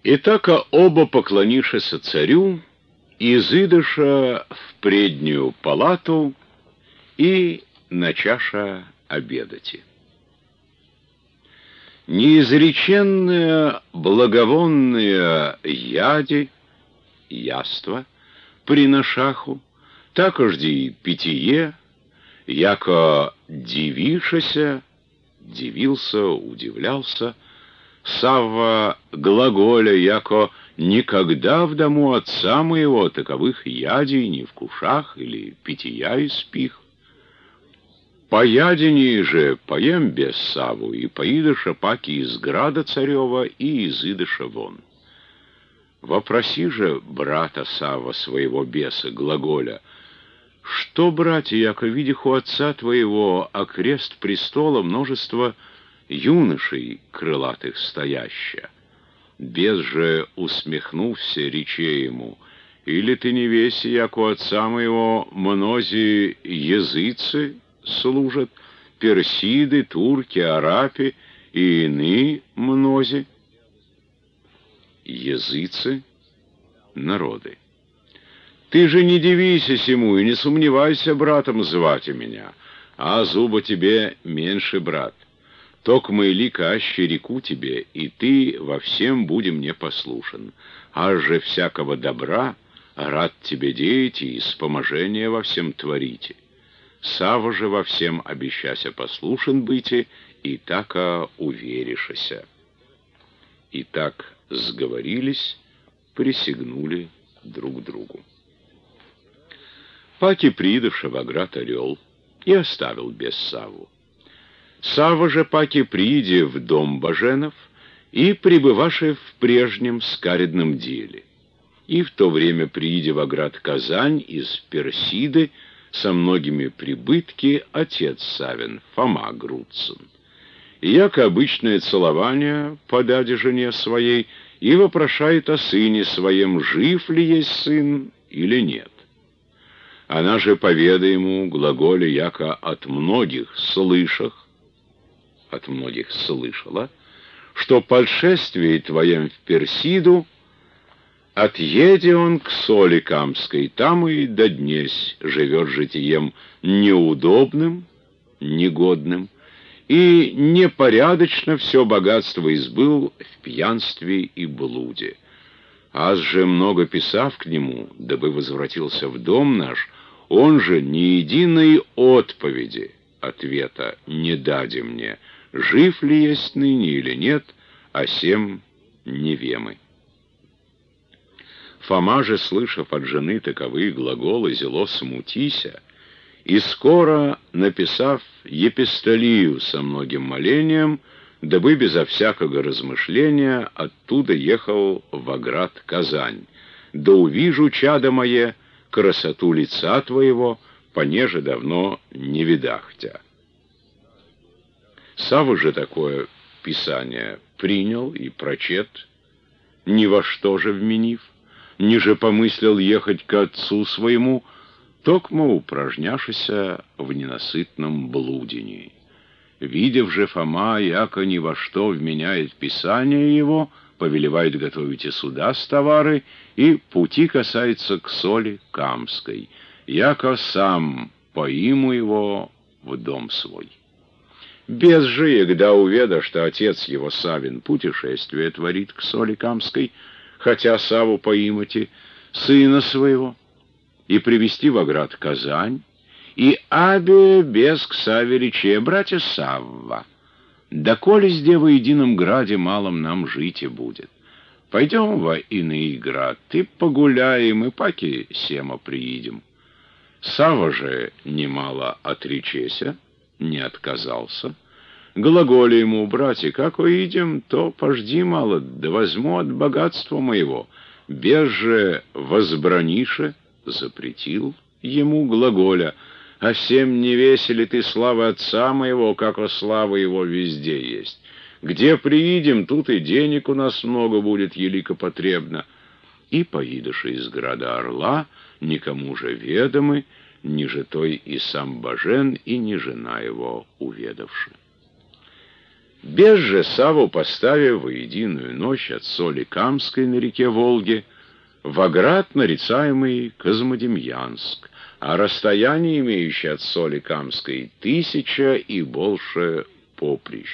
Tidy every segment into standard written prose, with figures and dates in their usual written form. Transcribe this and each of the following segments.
Итака оба поклонишеся царю, изыдыша в преднюю палату и начаша обедати. Неизреченные благовонные яди, яства, приношаху, такожди и питье, яко дивишася, дивился, удивлялся, Савва глаголя, яко никогда в дому отца моего таковых ядей не вкушах или питья испих. Поядении же поем без Саву, и поидыша паки из града царева и изыдыша вон. Вопроси же брата Савва своего беса, глаголя, что, братья, яко видих у отца твоего окрест престола множество юношей крылатых стояща? Бес же, усмехнувся, рече ему, или ты не веси, як у отца моего мнози языцы служат, персиды, турки, арапи и иные мнози? Языцы — народы. Ты же не дивися сему и не сомневайся братом звать меня, а зуба тебе меньше брат. Токмо илика аще реку тебе, и ты во всем буди мне послушен. Аж же всякого добра рад тебе деяти и вспоможения во всем творите. Сава же во всем обещася послушен быти, и така уверишася. И так сговорились, присягнули друг другу. Паки придавши в оград орел и оставил без Саву. Сава же паки приди в дом Баженов и пребываши в прежнем скаредном деле. И в то время приди в оград Казань из Персиды со многими прибытки отец Савин, Фома Грудцин. И яко обычное целование подаде жене своей, и вопрошает о сыне своем, жив ли есть сын или нет. Она же поведа ему глаголе, яко от многих слышала, что по шествии твоем в Персиду отъеде он к соли Камской, там и до днесь живет житием неудобным, негодным, и непорядочно все богатство избыл в пьянстве и блуде. Аз же много писав к нему, дабы возвратился в дом наш, он же ни единой отповеди, ответа не даде мне, жив ли есть ныне или нет, а сем невемы. Фома же, слышав от жены таковые глаголы, зело смутися, и скоро, написав епистолию со многим молением, дабы безо всякого размышления оттуда ехал в оград Казань, да увижу, чадо мое, красоту лица твоего, понеже давно не видах тя. Сава же такое писание принял и прочет, ни во что же вменив, ниже помыслил ехать к отцу своему, токмо упражняшися в ненасытном блудении. Видев же Фома, яко ни во что вменяет писание его, повелевает готовить и суда с товары, и пути касается к соли Камской, яко сам поиму его в дом свой. Без же, егда уведа, что отец его Савин путешествие творит к соли Камской, хотя Саву поимати сына своего, и привести в оград Казань, и абе без к Саве рече, братья Савва, доколе сде во едином граде малом нам жить и будет. Пойдем во иный град, ты погуляем, и паки сема приидем. Сава же немало отречеся, не отказался. Глаголи ему, братья, как уидем, то пожди мало, да возьму от богатства моего. Без же возбранише, запретил ему глаголя, а всем не весели ты славы отца моего, как о славы его везде есть. Где приидем, тут и денег у нас много будет, елико потребно. И поидыши из града Орла, никому же ведомы, ниже той и сам Бажен, и ни жена его уведавши. Бес же Савву, поставив во единую ночь от Соликамской на реке Волге в оград, нарицаемый Козмодемьянск, а расстояние, имеющее от Соликамской 1000 и больше поприщ.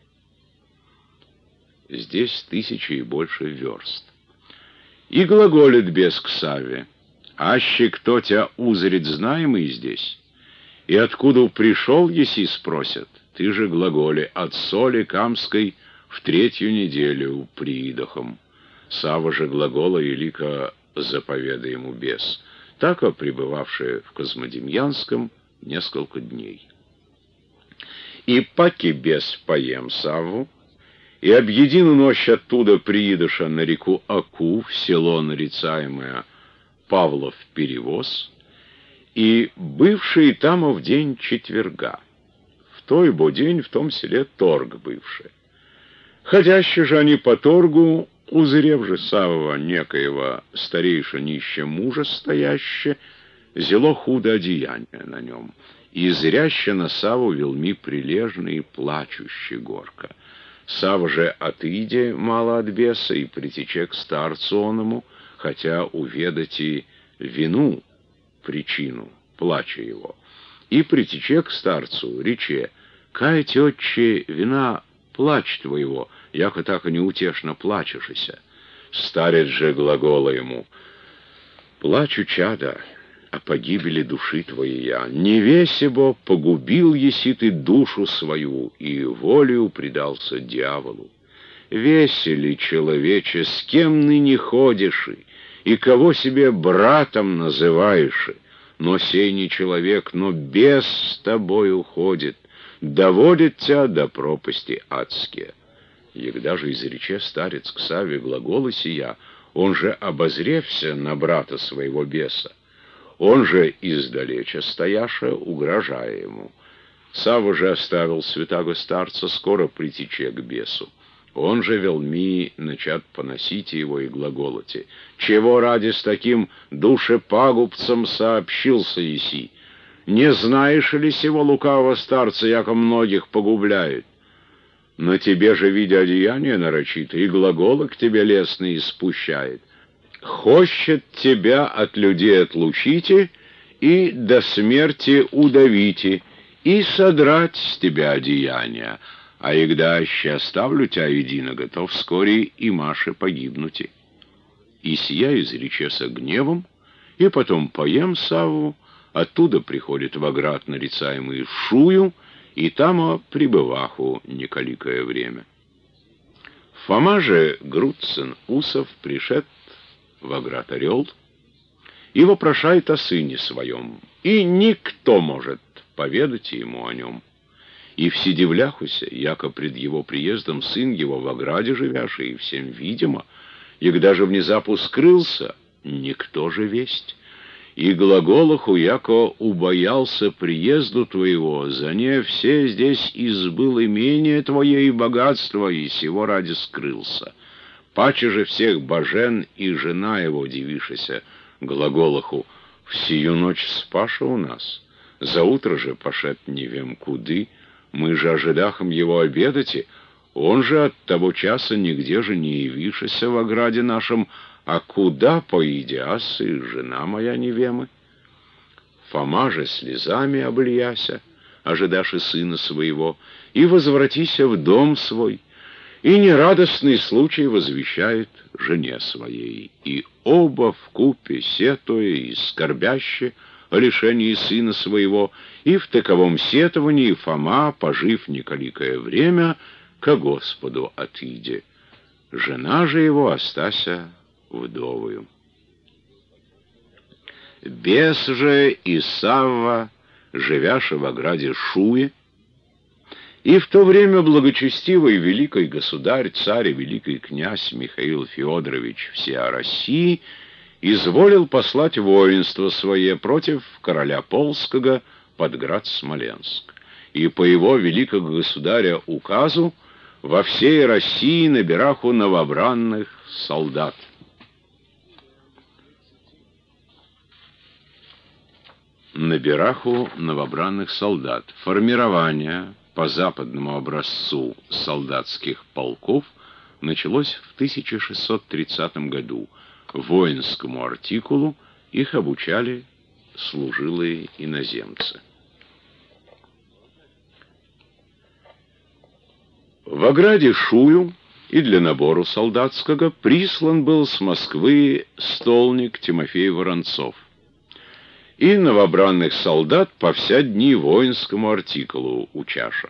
Здесь 1000 и больше верст. И глаголит бес к Савве: «Аще кто тебя узрит, знаемый здесь? И откуда пришел, еси спросят? Ты же глаголи: от Соликамской в 3-ю неделю приидохом». Савва же глагола елико заповеда ему бес, тако пребывавшие в Козмодемьянском несколько дней. И паки бес поем Савву, и об едину ночь оттуда приидоша на реку Аку, в село, нарицаемое Павлов Перевоз, и бывший там в день четверга. В той бо день в том селе торг бывший. Ходящие же они по торгу, узрев же Савва некоего старейша нище мужа стояще, зело худо одеяние на нем, и зряще на Савву велми прилежный и плачущий горко. Савва же отыде мало от беса и притече к старцу оному, хотя уведать и вину, причину плача его, и притече к старцу, рече: «Каять, отче, вина плач твоего, яко так и неутешно плачешися». Старец же глагола ему: «Плачу, чада, о погибели души твоей я. Не весебо погубил еси ты душу свою, и волею предался дьяволу. Весели, человече, с кем ныне ходишь, и кого себе братом называешь? Но сей не человек, но бес с тобой уходит, доводит тебя до пропасти адские». Егда же изрече старец к Савве глаголы сия, он же обозревся на брата своего беса. Он же издалеча стояша, угрожая ему. Савва же оставил святаго старца скоро притече к бесу. Он же велми начат поносить его и глаголоте: «Чего ради с таким душепагубцем сообщился еси? Не знаешь ли сего лукавого старца, яко многих погубляет? На тебе же, видя одеяние нарочито, и глаголы к тебе лестные спущает. Хочет тебя от людей отлучите и до смерти удавите, и содрать с тебя одеяния, а егда аще оставлю тебя единого, то вскоре и Маше погибнути». И сия изречеся гневом, и потом поем Савву, оттуда приходит в оград, нарицаемый Шую, и там пребываху неколикое время. Фома же, Грудцин Усов, пришед в оград Орел и вопрошает о сыне своем, и никто может поведать ему о нем. И все дивляхуся, яко пред его приездом сын его в ограде живяший, и всем видимо, и когда же внезапу скрылся, никто же весть. И глаголаху, яко убоялся приезду твоего, за не все здесь избыл имение твое и богатство, и сего ради скрылся. Паче же всех божен и жена его дивишися, глаголаху: в сию ночь спаша у нас, за утро же пошед не вем куды, мы же ожидахом его обедати, он же от того часа нигде же не явишися в ограде нашем, а куда поидяс, и жена моя невемы. Фома же слезами облияся, ожидаши сына своего, и возвратися в дом свой, и нерадостный случай возвещает жене своей, и оба вкупе сетуя и скорбяще о лишении сына своего, и в таковом сетовании Фома, пожив неколикое время, ко Господу отиде. Жена же его остася вдовою. Бес же и Савва, живяши в ограде Шуе, и в то время благочестивый великий государь, царь и великий князь Михаил Федорович всея России изволил послать воинство свое против короля Полского под град Смоленск. И по его великого государя указу во всей России набираху новобранных солдат. Набираху новобранных солдат. Формирование по западному образцу солдатских полков началось в 1630 году. Воинскому артикулу их обучали служилые иноземцы. В ограде Шую и для набору солдатского прислан был с Москвы столник Тимофей Воронцов. И новобранных солдат по вся дни воинскому артикулу учаша.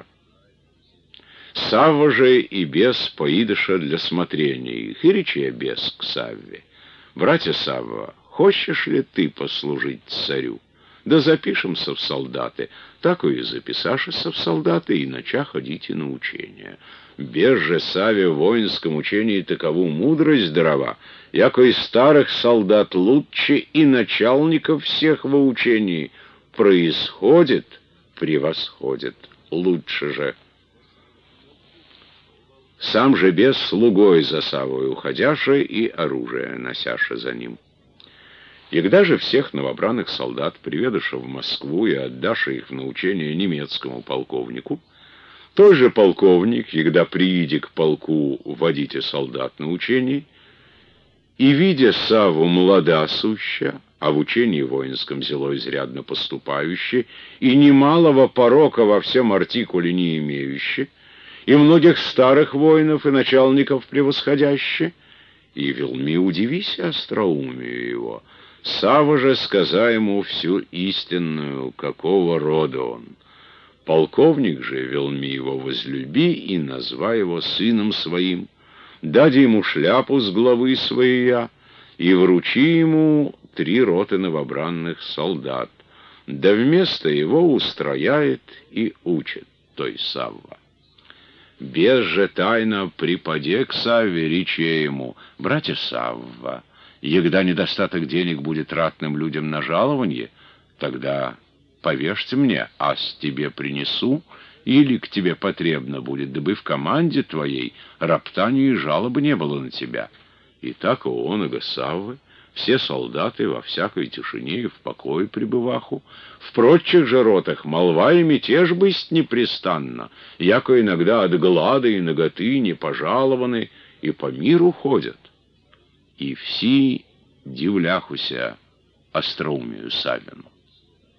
Савва же и бес поидыша для смотрения их, и рече бес к Савве: «Братья Савва, хочешь ли ты послужить царю? Да запишемся в солдаты, так и записашься в солдаты, и нача ходите на учения. Без же Саве в воинском учении такову мудрость дарова, яко из старых солдат лучше и начальников всех во учении происходит, превосходит лучше же». Сам же бес слугой за Саввой уходяше и оружие носяше за ним. Егда же всех новобранных солдат приведыша в Москву и отдаша их в научение немецкому полковнику, той же полковник, егда прииди к полку водите солдат на учении, и, видя Савву млада суща, а в учении воинском зело изрядно поступающий, и немалого порока во всем артикуле не имеющий, и многих старых воинов и начальников превосходяще, и велми удивися остроумию его. Савва же сказа ему всю истинную, какого рода он. Полковник же велми его возлюби и назва его сыном своим, дади ему шляпу с главы своей, и вручи ему 3 роты новобранных солдат, да вместо его устрояет и учит, то есть Савва. Бес же тайно припаде к Савве, рече ему: «Братья Савва, егда недостаток денег будет ратным людям на жалованье, тогда повешьте мне, ас тебе принесу, или к тебе потребно будет, дабы в команде твоей роптания и жалобы не было на тебя». И так он и Саввы, все солдаты во всякой тишине и в покое пребываху, в прочих же ротах молва и мятеж бысть непрестанно, яко иногда от глада и наготы не пожалованы и по миру ходят. И все дивляхуся остроумию Саввину.